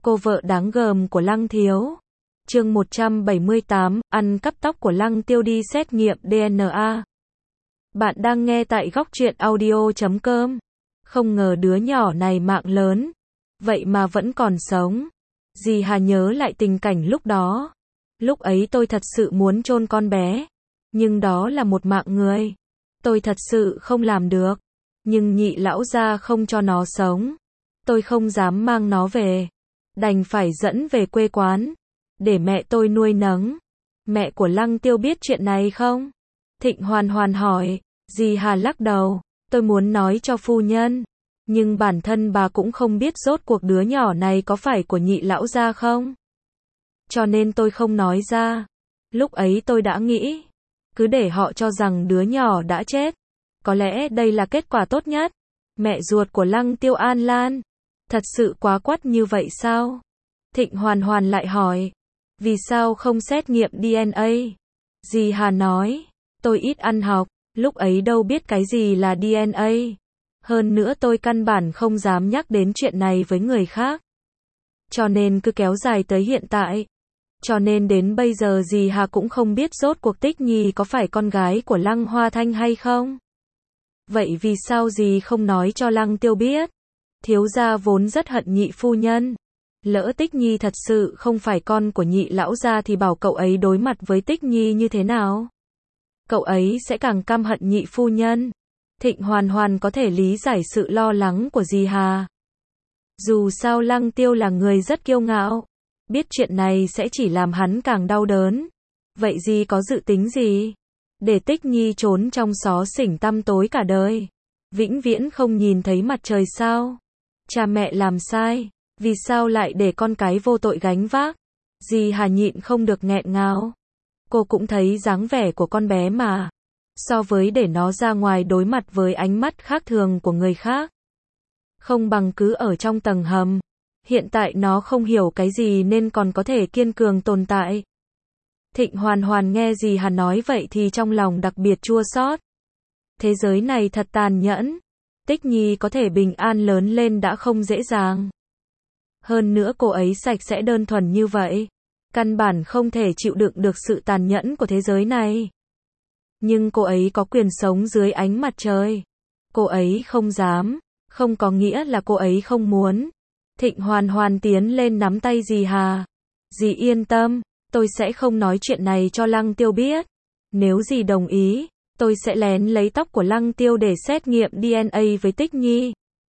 Cô vợ đáng gờm của Lăng Thiếu. Chương 178, ăn cắp tóc của Lăng Tiêu đi xét nghiệm DNA. Bạn đang nghe tại góc truyện audio.com. Không ngờ đứa nhỏ này mạng lớn, vậy mà vẫn còn sống. Dì Hà nhớ lại tình cảnh lúc đó. Lúc ấy tôi thật sự muốn chôn con bé, nhưng đó là một mạng người. Tôi thật sự không làm được, nhưng nhị lão gia không cho nó sống. Tôi không dám mang nó về, đành phải dẫn về quê quán, để mẹ tôi nuôi nấng. Mẹ của Lăng Tiêu biết chuyện này không? Thịnh Hoàn Hoàn hỏi. Dì Hà lắc đầu, tôi muốn nói cho phu nhân, nhưng bản thân bà cũng không biết rốt cuộc đứa nhỏ này có phải của nhị lão gia không. Cho nên tôi không nói ra. Lúc ấy tôi đã nghĩ, cứ để họ cho rằng đứa nhỏ đã chết. Có lẽ đây là kết quả tốt nhất. Mẹ ruột của Lăng Tiêu An Lan, thật sự quá quắt như vậy sao? Thịnh Hoàn Hoàn lại hỏi, vì sao không xét nghiệm DNA? Dì Hà nói, tôi ít ăn học, lúc ấy đâu biết cái gì là DNA. Hơn nữa tôi căn bản không dám nhắc đến chuyện này với người khác. Cho nên cứ kéo dài tới hiện tại. Cho nên đến bây giờ dì Hà cũng không biết rốt cuộc Tích Nhi có phải con gái của Lăng Hoa Thanh hay không. Vậy vì sao dì không nói cho Lăng Tiêu biết? Thiếu gia vốn rất hận nhị phu nhân. Lỡ Tích Nhi thật sự không phải con của nhị lão gia thì bảo cậu ấy đối mặt với Tích Nhi như thế nào? Cậu ấy sẽ càng căm hận nhị phu nhân. Thịnh Hoàn Hoàn có thể lý giải sự lo lắng của dì Hà. Dù sao Lăng Tiêu là người rất kiêu ngạo, biết chuyện này sẽ chỉ làm hắn càng đau đớn. Vậy dì có dự tính gì? Để Tích Nhi trốn trong xó xỉnh tăm tối cả đời, vĩnh viễn không nhìn thấy mặt trời sao? Cha mẹ làm sai, vì sao lại để con cái vô tội gánh vác? Dì Hà nhịn không được nghẹn ngào. Cô cũng thấy dáng vẻ của con bé mà, so với để nó ra ngoài đối mặt với ánh mắt khác thường của người khác, không bằng cứ ở trong tầng hầm. Hiện tại nó không hiểu cái gì nên còn có thể kiên cường tồn tại. Thịnh Hoàn Hoàn nghe dì Hà nói vậy thì trong lòng đặc biệt chua xót. Thế giới này thật tàn nhẫn. Tích Nhi có thể bình an lớn lên đã không dễ dàng. Hơn nữa cô ấy sạch sẽ đơn thuần như vậy, căn bản không thể chịu đựng được sự tàn nhẫn của thế giới này. Nhưng cô ấy có quyền sống dưới ánh mặt trời. Cô ấy không dám, không có nghĩa là cô ấy không muốn. Thịnh Hoàn Hoàn tiến lên nắm tay dì Hà. Dì yên tâm, tôi sẽ không nói chuyện này cho Lăng Tiêu biết. Nếu dì đồng ý, tôi sẽ lén lấy tóc của Lăng Tiêu để xét nghiệm DNA với Tích Nhi.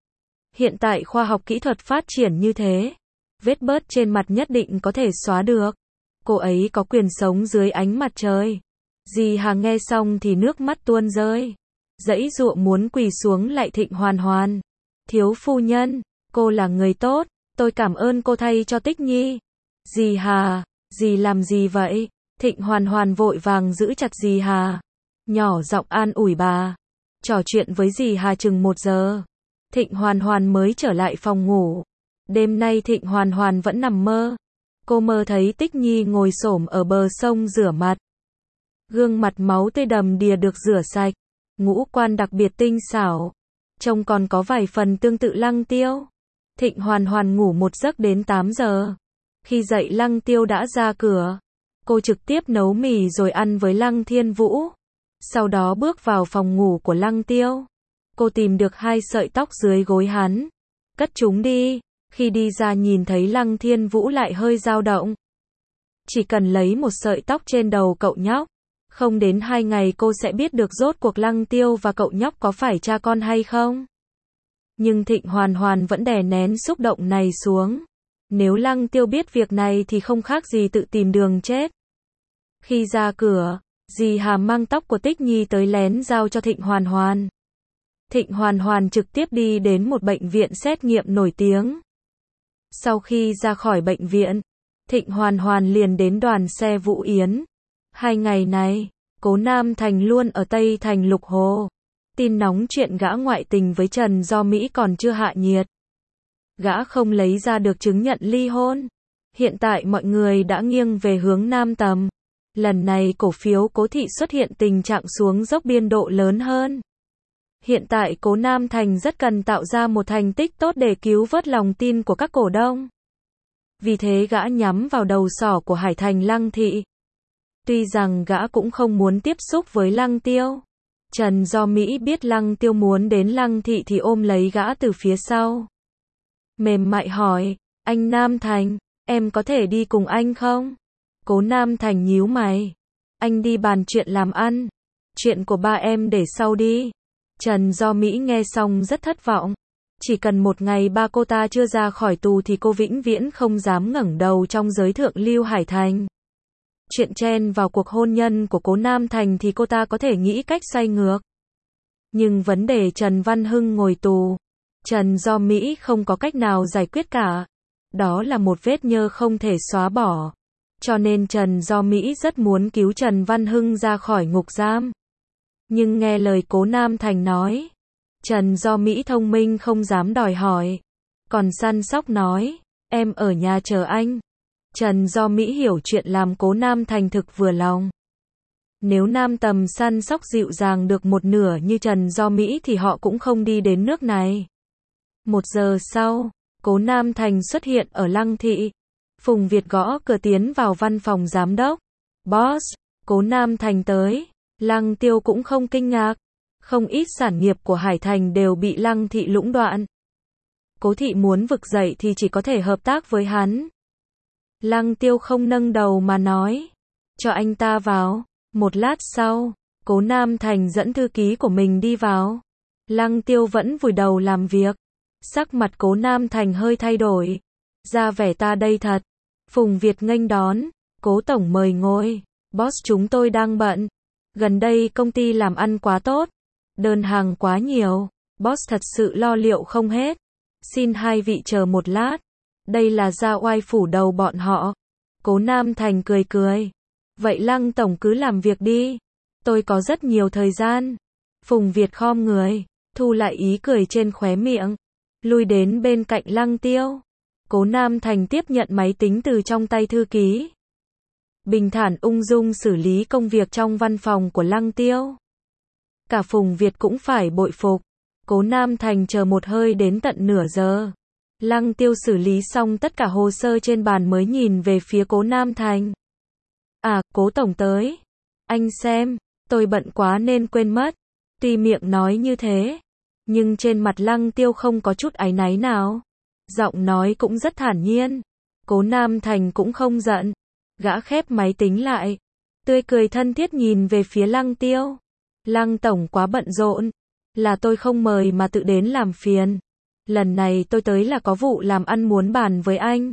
Hiện tại khoa học kỹ thuật phát triển như thế, vết bớt trên mặt nhất định có thể xóa được. Cô ấy có quyền sống dưới ánh mặt trời. Dì Hà nghe xong thì nước mắt tuôn rơi, giãy giụa muốn quỳ xuống lại Thịnh Hoàn Hoàn. Thiếu phu nhân, cô là người tốt, tôi cảm ơn cô thay cho Tích Nhi. Dì Hà, dì làm gì vậy? Thịnh Hoàn Hoàn vội vàng giữ chặt dì Hà, nhỏ giọng an ủi bà. Trò chuyện với dì Hà chừng 1 giờ, Thịnh Hoàn Hoàn mới trở lại phòng ngủ. Đêm nay Thịnh Hoàn Hoàn vẫn nằm mơ. Cô mơ thấy Tích Nhi ngồi xổm ở bờ sông rửa mặt. Gương mặt máu tươi đầm đìa được rửa sạch, ngũ quan đặc biệt tinh xảo, trông còn có vài phần tương tự Lăng Tiêu. Thịnh Hoàn Hoàn ngủ một giấc đến 8 giờ. Khi dậy Lăng Tiêu đã ra cửa. Cô trực tiếp nấu mì rồi ăn với Lăng Thiên Vũ. Sau đó bước vào phòng ngủ của Lăng Tiêu. Cô tìm được 2 sợi tóc dưới gối hắn, cất chúng đi. Khi đi ra nhìn thấy Lăng Thiên Vũ lại hơi dao động. Chỉ cần lấy một sợi tóc trên đầu cậu nhóc, không đến 2 ngày cô sẽ biết được rốt cuộc Lăng Tiêu và cậu nhóc có phải cha con hay không. Nhưng Thịnh Hoàn Hoàn vẫn đè nén xúc động này xuống. Nếu Lăng Tiêu biết việc này thì không khác gì tự tìm đường chết. Khi ra cửa, dì Hà mang tóc của Tích Nhi tới lén giao cho Thịnh Hoàn Hoàn. Thịnh Hoàn Hoàn trực tiếp đi đến một bệnh viện xét nghiệm nổi tiếng. Sau khi ra khỏi bệnh viện, Thịnh Hoàn Hoàn liền đến đoàn xe Vũ Yến. 2 ngày này, Cố Nam Thành luôn ở Tây Thành Lục Hồ. Tin nóng chuyện gã ngoại tình với Trần Do Mỹ còn chưa hạ nhiệt. Gã không lấy ra được chứng nhận ly hôn. Hiện tại mọi người đã nghiêng về hướng Nam Tầm. Lần này cổ phiếu Cố thị xuất hiện tình trạng xuống dốc biên độ lớn hơn. Hiện tại Cố Nam Thành rất cần tạo ra một thành tích tốt để cứu vớt lòng tin của các cổ đông. Vì thế gã nhắm vào đầu sỏ của Hải Thành Lăng Thị. Tuy rằng gã cũng không muốn tiếp xúc với Lăng Tiêu. Trần Do Mỹ biết Lăng Tiêu muốn đến Lăng Thị thì ôm lấy gã từ phía sau. Mềm mại hỏi, anh Nam Thành, em có thể đi cùng anh không? Cố Nam Thành nhíu mày. Anh đi bàn chuyện làm ăn. Chuyện của ba em để sau đi. Trần Do Mỹ nghe xong rất thất vọng. Chỉ cần một ngày ba cô ta chưa ra khỏi tù thì cô vĩnh viễn không dám ngẩng đầu trong giới thượng lưu Hải Thành. Chuyện chen vào cuộc hôn nhân của Cố Nam Thành thì cô ta có thể nghĩ cách xoay ngược. Nhưng vấn đề Trần Văn Hưng ngồi tù, Trần Do Mỹ không có cách nào giải quyết cả. Đó là một vết nhơ không thể xóa bỏ. Cho nên Trần Do Mỹ rất muốn cứu Trần Văn Hưng ra khỏi ngục giam. Nhưng nghe lời Cố Nam Thành nói, Trần Do Mỹ thông minh không dám đòi hỏi. Còn săn sóc nói, em ở nhà chờ anh. Trần Do Mỹ hiểu chuyện làm Cố Nam Thành thực vừa lòng. Nếu Nam Tầm săn sóc dịu dàng được một nửa như Trần Do Mỹ thì họ cũng không đi đến nước này. 1 giờ sau, Cố Nam Thành xuất hiện ở Lăng Thị. Phùng Việt gõ cửa tiến vào văn phòng giám đốc. Boss, Cố Nam Thành tới. Lăng Tiêu cũng không kinh ngạc. Không ít sản nghiệp của Hải Thành đều bị Lăng Thị lũng đoạn. Cố Thị muốn vực dậy thì chỉ có thể hợp tác với hắn. Lăng Tiêu không nâng đầu mà nói, cho anh ta vào. Một lát sau, Cố Nam Thành dẫn thư ký của mình đi vào. Lăng Tiêu vẫn vùi đầu làm việc. Sắc mặt Cố Nam Thành hơi thay đổi. Ra vẻ ta đây thật. Phùng Việt nghênh đón. Cố tổng mời ngồi. Boss chúng tôi đang bận. Gần đây công ty làm ăn quá tốt. Đơn hàng quá nhiều. Boss thật sự lo liệu không hết. Xin hai vị chờ một lát. Đây là ra oai phủ đầu bọn họ. Cố Nam Thành cười cười. Vậy Lăng tổng cứ làm việc đi. Tôi có rất nhiều thời gian. Phùng Việt khom người. Thu lại ý cười trên khóe miệng. Lui đến bên cạnh Lăng Tiêu. Cố Nam Thành tiếp nhận máy tính từ trong tay thư ký. Bình thản ung dung xử lý công việc trong văn phòng của Lăng Tiêu. Cả Phùng Việt cũng phải bội phục. Cố Nam Thành chờ một hơi đến tận nửa giờ. Lăng Tiêu xử lý xong tất cả hồ sơ trên bàn mới nhìn về phía Cố Nam Thành. À, Cố tổng tới. Anh xem, tôi bận quá nên quên mất. Tuy miệng nói như thế, nhưng trên mặt Lăng Tiêu không có chút áy náy nào. Giọng nói cũng rất thản nhiên. Cố Nam Thành cũng không giận. Gã khép máy tính lại. Tươi cười thân thiết nhìn về phía Lăng Tiêu. Lăng tổng quá bận rộn. Là tôi không mời mà tự đến làm phiền. Lần này tôi tới là có vụ làm ăn muốn bàn với anh.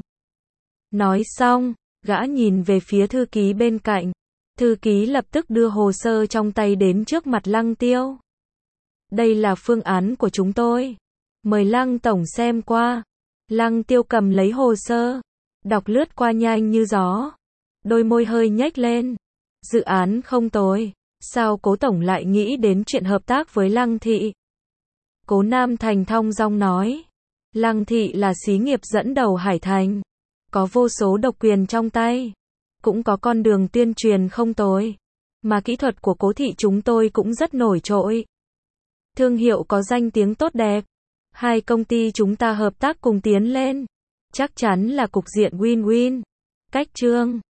Nói xong, gã nhìn về phía thư ký bên cạnh. Thư ký lập tức đưa hồ sơ trong tay đến trước mặt Lăng Tiêu. Đây là phương án của chúng tôi. Mời Lăng tổng xem qua. Lăng Tiêu cầm lấy hồ sơ. Đọc lướt qua nhanh như gió. Đôi môi hơi nhếch lên. Dự án không tồi. Sao Cố tổng lại nghĩ đến chuyện hợp tác với Lăng Thị? Cố Nam Thành thong dong nói. Lăng Thị là xí nghiệp dẫn đầu Hải Thành. Có vô số độc quyền trong tay. Cũng có con đường tuyên truyền không tồi. Mà kỹ thuật của Cố Thị chúng tôi cũng rất nổi trội. Thương hiệu có danh tiếng tốt đẹp. Hai công ty chúng ta hợp tác cùng tiến lên. Chắc chắn là cục diện win-win. Cách chương